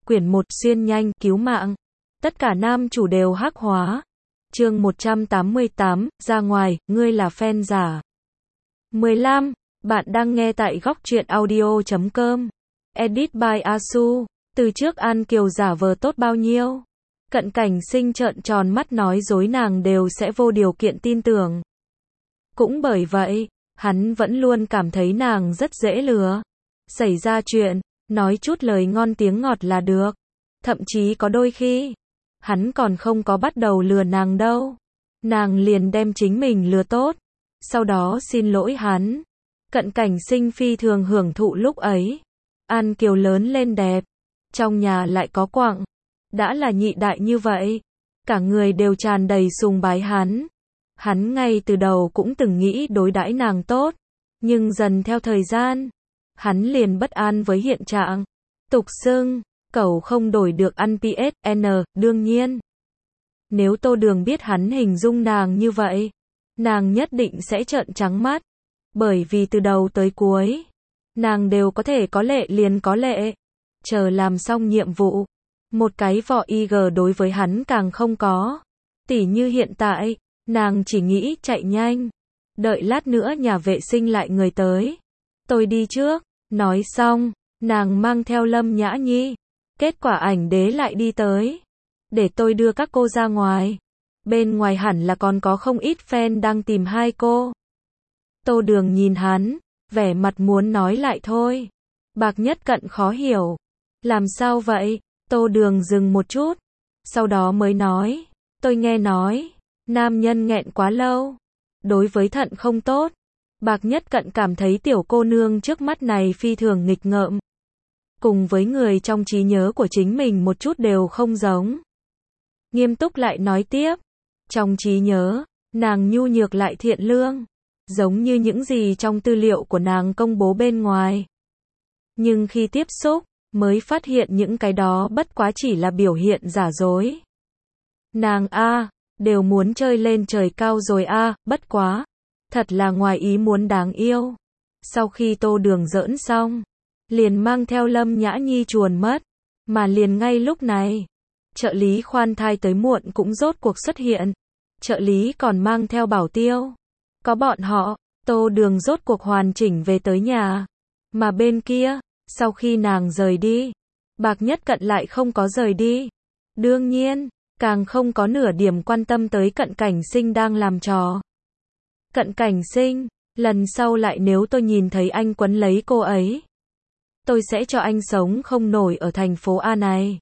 Quyển 1 xuyên nhanh, cứu mạng. Tất cả nam chủ đều hắc hóa. Chương 188, ra ngoài, ngươi là fan giả. 15. Bạn đang nghe tại góc truyện audio.com. Edit by Asu. Từ trước An Kiều giả vờ tốt bao nhiêu. Cận Cảnh Sinh trợn tròn mắt nói dối nàng đều sẽ vô điều kiện tin tưởng. Cũng bởi vậy, hắn vẫn luôn cảm thấy nàng rất dễ lừa. Xảy ra chuyện, nói chút lời ngon tiếng ngọt là được. Thậm chí có đôi khi, hắn còn không có bắt đầu lừa nàng đâu. Nàng liền đem chính mình lừa tốt. Sau đó xin lỗi hắn. Cận Cảnh Sinh phi thường hưởng thụ lúc ấy. An Kiều lớn lên đẹp. Trong nhà lại có quặng. Đã là nhị đại như vậy. Cả người đều tràn đầy sùng bái hắn. Hắn ngay từ đầu cũng từng nghĩ đối đãi nàng tốt. Nhưng dần theo thời gian, hắn liền bất an với hiện trạng. Tục xưng, cẩu không đổi được ăn PSN, đương nhiên. Nếu Tô Đường biết hắn hình dung nàng như vậy, nàng nhất định sẽ trợn trắng mắt. Bởi vì từ đầu tới cuối, nàng đều có thể có lệ liền có lệ. Chờ làm xong nhiệm vụ, một cái vỏ IG đối với hắn càng không có. Tỉ như hiện tại, nàng chỉ nghĩ chạy nhanh. Đợi lát nữa nhà vệ sinh lại người tới. Tôi đi trước. Nói xong, nàng mang theo Lâm Nhã Nhi. Kết quả ảnh đế lại đi tới. Để tôi đưa các cô ra ngoài. Bên ngoài hẳn là còn có không ít fan đang tìm hai cô. Tô Đường nhìn hắn, vẻ mặt muốn nói lại thôi. Bạc Nhất Cận khó hiểu. Làm sao vậy? Tô Đường dừng một chút. Sau đó mới nói. Tôi nghe nói, nam nhân nghẹn quá lâu. Đối với thận không tốt. Bạc Nhất Cận cảm thấy tiểu cô nương trước mắt này phi thường nghịch ngợm. Cùng với người trong trí nhớ của chính mình một chút đều không giống. Nghiêm túc lại nói tiếp. Trong trí nhớ, nàng nhu nhược lại thiện lương. Giống như những gì trong tư liệu của nàng công bố bên ngoài. Nhưng khi tiếp xúc, mới phát hiện những cái đó bất quá chỉ là biểu hiện giả dối. Nàng đều muốn chơi lên trời cao rồi bất quá. Thật là ngoài ý muốn đáng yêu. Sau khi Tô Đường giỡn xong, liền mang theo Lâm Nhã Nhi chuồn mất. Mà liền ngay lúc này, trợ lý khoan thai tới muộn cũng rốt cuộc xuất hiện. Trợ lý còn mang theo bảo tiêu. Có bọn họ, Tô Đường rốt cuộc hoàn chỉnh về tới nhà. Mà bên kia, sau khi nàng rời đi, Bạc Nhất Cận lại không có rời đi. Đương nhiên, càng không có nửa điểm quan tâm tới Cận Cảnh Sinh đang làm trò. Cận Cảnh Sinh, lần sau lại nếu tôi nhìn thấy anh quấn lấy cô ấy, tôi sẽ cho anh sống không nổi ở thành phố A này.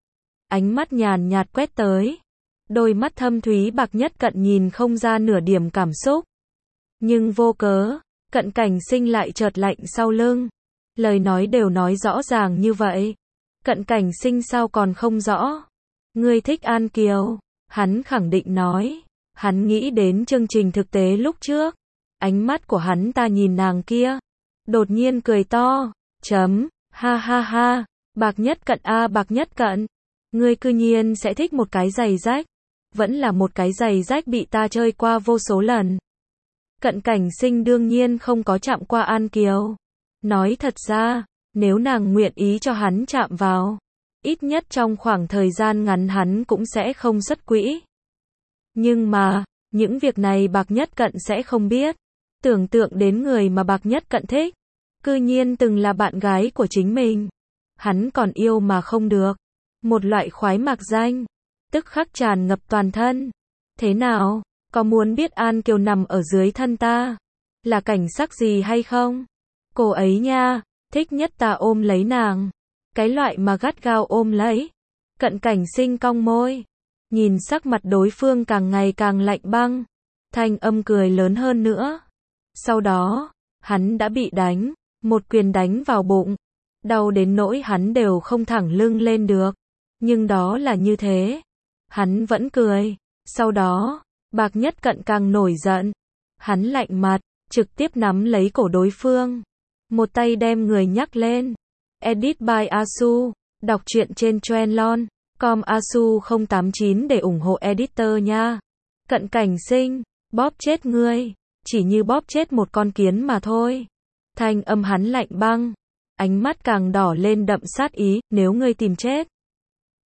Ánh mắt nhàn nhạt quét tới. Đôi mắt thâm thúy Bạc Nhất Cận nhìn không ra nửa điểm cảm xúc. Nhưng vô cớ, Cận Cảnh Sinh lại chợt lạnh sau lưng. Lời nói đều nói rõ ràng như vậy. Cận Cảnh Sinh sao còn không rõ? Ngươi thích An Kiều? Hắn khẳng định nói. Hắn nghĩ đến chương trình thực tế lúc trước. Ánh mắt của hắn ta nhìn nàng kia. Đột nhiên cười to. Ha ha ha. Bạc Nhất Cận Bạc Nhất Cận. Ngươi cư nhiên sẽ thích một cái giày rách. Vẫn là một cái giày rách bị ta chơi qua vô số lần. Cận Cảnh Sinh đương nhiên không có chạm qua An Kiều. Nói thật ra, nếu nàng nguyện ý cho hắn chạm vào, ít nhất trong khoảng thời gian ngắn hắn cũng sẽ không xuất quỹ. Nhưng mà, những việc này Bạc Nhất Cận sẽ không biết. Tưởng tượng đến người mà Bạc Nhất Cận thích, cư nhiên từng là bạn gái của chính mình. Hắn còn yêu mà không được. Một loại khoái mạc danh, tức khắc tràn ngập toàn thân. Thế nào, có muốn biết An Kiều nằm ở dưới thân ta là cảnh sắc gì hay không? Cô ấy nha, thích nhất ta ôm lấy nàng. Cái loại mà gắt gao ôm lấy. Cận Cảnh Sinh cong môi. Nhìn sắc mặt đối phương càng ngày càng lạnh băng. Thanh âm cười lớn hơn nữa. Sau đó, hắn đã bị đánh. Một quyền đánh vào bụng. Đau đến nỗi hắn đều không thẳng lưng lên được. Nhưng đó là như thế. Hắn vẫn cười. Sau đó, Bạc Nhất Cận càng nổi giận. Hắn lạnh mặt, trực tiếp nắm lấy cổ đối phương. Một tay đem người nhắc lên. Edit by Asu. Đọc truyện trên Trendlon.com Asu089 để ủng hộ editor nha. Cận Cảnh Sinh, bóp chết ngươi. Chỉ như bóp chết một con kiến mà thôi. Thanh âm hắn lạnh băng. Ánh mắt càng đỏ lên đậm sát ý. Nếu ngươi tìm chết,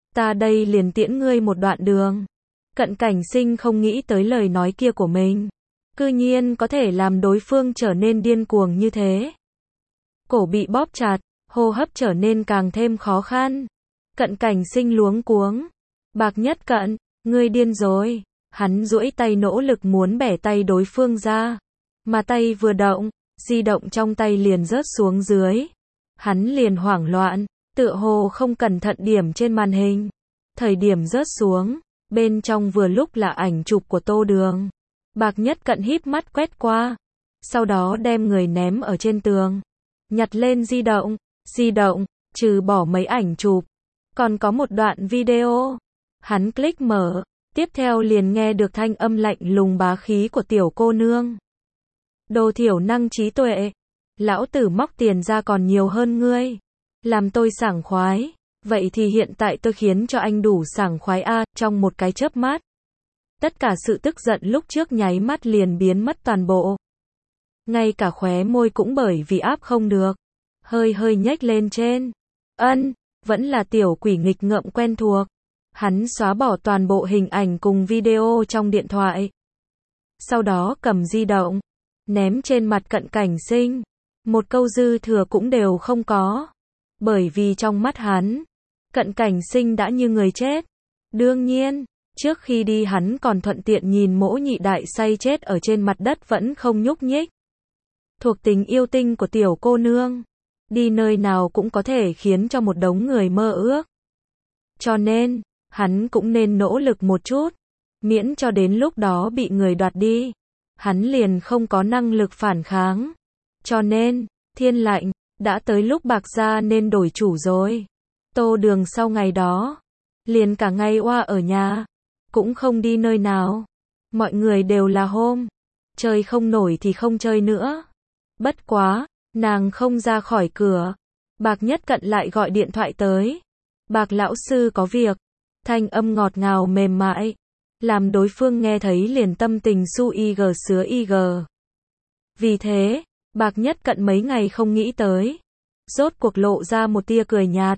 Ta đây liền tiễn ngươi một đoạn đường. Cận Cảnh Sinh không nghĩ tới lời nói kia của mình. Cư nhiên có thể làm đối phương trở nên điên cuồng như thế. Cổ bị bóp chặt, hô hấp trở nên càng thêm khó khăn. Cận Cảnh Sinh luống cuống. Bạc Nhất Cận, ngươi điên rồi. Hắn duỗi tay nỗ lực muốn bẻ tay đối phương ra. Mà tay vừa động, di động trong tay liền rớt xuống dưới. Hắn liền hoảng loạn, tựa hồ không cẩn thận điểm trên màn hình. Thời điểm rớt xuống, bên trong vừa lúc là ảnh chụp của Tô Đường. Bạc Nhất Cận híp mắt quét qua, sau đó đem người ném ở trên tường. Nhặt lên di động, trừ bỏ mấy ảnh chụp, còn có một đoạn video. Hắn click mở, tiếp theo liền nghe được thanh âm lạnh lùng bá khí của tiểu cô nương. Đồ thiểu năng trí tuệ, lão tử móc tiền ra còn nhiều hơn ngươi. Làm tôi sảng khoái, vậy thì hiện tại tôi khiến cho anh đủ sảng khoái a. Trong một cái chớp mắt, tất cả sự tức giận lúc trước nháy mắt liền biến mất toàn bộ. Ngay cả khóe môi cũng bởi vì áp không được, hơi hơi nhếch lên trên. Vẫn là tiểu quỷ nghịch ngợm quen thuộc. Hắn xóa bỏ toàn bộ hình ảnh cùng video trong điện thoại. Sau đó cầm di động, ném trên mặt Cận Cảnh Sinh. Một câu dư thừa cũng đều không có. Bởi vì trong mắt hắn, Cận Cảnh Sinh đã như người chết. Đương nhiên, trước khi đi hắn còn thuận tiện nhìn Mỗ Nhị Đại say chết ở trên mặt đất vẫn không nhúc nhích. Thuộc tình yêu tinh của tiểu cô nương, đi nơi nào cũng có thể khiến cho một đống người mơ ước. Cho nên, hắn cũng nên nỗ lực một chút, miễn cho đến lúc đó bị người đoạt đi, hắn liền không có năng lực phản kháng. Cho nên, thiên lạnh, đã tới lúc Bạc gia nên đổi chủ rồi. Tô Đường sau ngày đó, liền cả ngày oa ở nhà, cũng không đi nơi nào. Mọi người đều là hôm, chơi không nổi thì không chơi nữa. Bất quá, nàng không ra khỏi cửa. Bạc Nhất Cận lại gọi điện thoại tới. Bạc lão sư có việc. Thanh âm ngọt ngào mềm mại, làm đối phương nghe thấy liền tâm tình su ig sứa ig. Vì thế, Bạc Nhất Cận mấy ngày không nghĩ tới, rốt cuộc lộ ra một tia cười nhạt.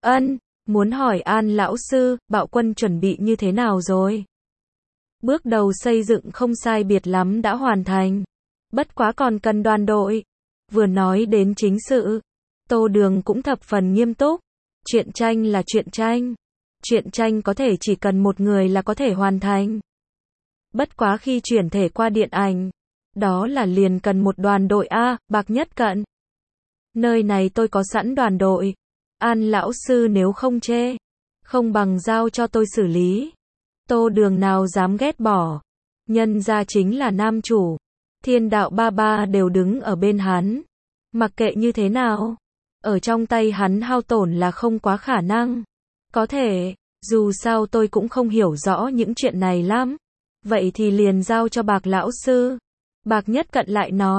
Muốn hỏi An lão sư, Bạo Quân chuẩn bị như thế nào rồi? Bước đầu xây dựng không sai biệt lắm đã hoàn thành. Bất quá còn cần đoàn đội. Vừa nói đến chính sự, Tô Đường cũng thập phần nghiêm túc. Truyện tranh là truyện tranh. Truyện tranh có thể chỉ cần một người là có thể hoàn thành. Bất quá khi chuyển thể qua điện ảnh, đó là liền cần một đoàn đội a. Bạc Nhất Cận, nơi này tôi có sẵn đoàn đội. An lão sư nếu không chê, không bằng giao cho tôi xử lý. Tô Đường nào dám ghét bỏ. Nhân ra chính là nam chủ. Thiên đạo ba ba đều đứng ở bên hắn. Mặc kệ như thế nào, ở trong tay hắn hao tổn là không quá khả năng. Có thể, dù sao tôi cũng không hiểu rõ những chuyện này lắm. Vậy thì liền giao cho Bạc lão sư. Bạc Nhất Cận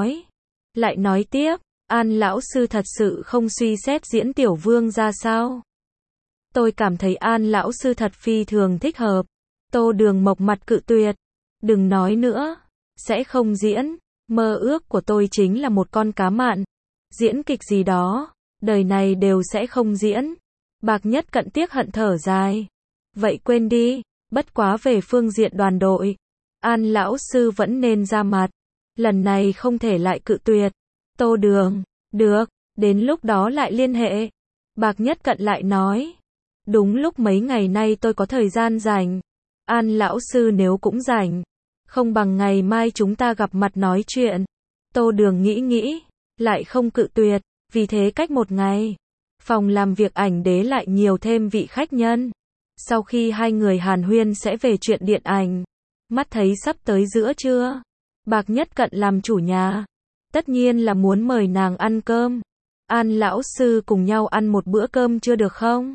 lại nói tiếp, An lão sư thật sự không suy xét diễn tiểu vương ra sao? Tôi cảm thấy An lão sư thật phi thường thích hợp. Tô Đường mộc mặt cự tuyệt. Đừng nói nữa, sẽ không diễn. Mơ ước của tôi chính là một con cá mặn. Diễn kịch gì đó, đời này đều sẽ không diễn. Bạc Nhất Cận tiếc hận thở dài. Vậy quên đi, bất quá về phương diện đoàn đội, An lão sư vẫn nên ra mặt. Lần này không thể lại cự tuyệt. Tô Đường, được, đến lúc đó lại liên hệ. Bạc Nhất Cận lại nói, đúng lúc mấy ngày nay tôi có thời gian rảnh. An lão sư nếu cũng rảnh, không bằng ngày mai chúng ta gặp mặt nói chuyện. Tô Đường nghĩ, lại không cự tuyệt. Vì thế cách một ngày, phòng làm việc ảnh đế lại nhiều thêm vị khách nhân. Sau khi hai người hàn huyên sẽ về chuyện điện ảnh, mắt thấy sắp tới giữa trưa, Bạc Nhất Cận làm chủ nhà, tất nhiên là muốn mời nàng ăn cơm. An lão sư cùng nhau ăn một bữa cơm chưa được không?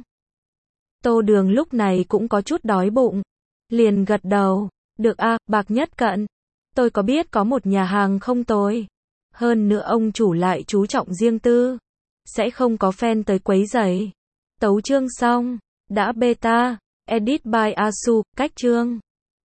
Tô Đường lúc này cũng có chút đói bụng, liền gật đầu. Được a, Bạc Nhất Cận, tôi có biết có một nhà hàng không tồi. Hơn nữa ông chủ lại chú trọng riêng tư, sẽ không có fan tới quấy rầy. Tấu chương xong, đã beta, edit by Asu, cách chương.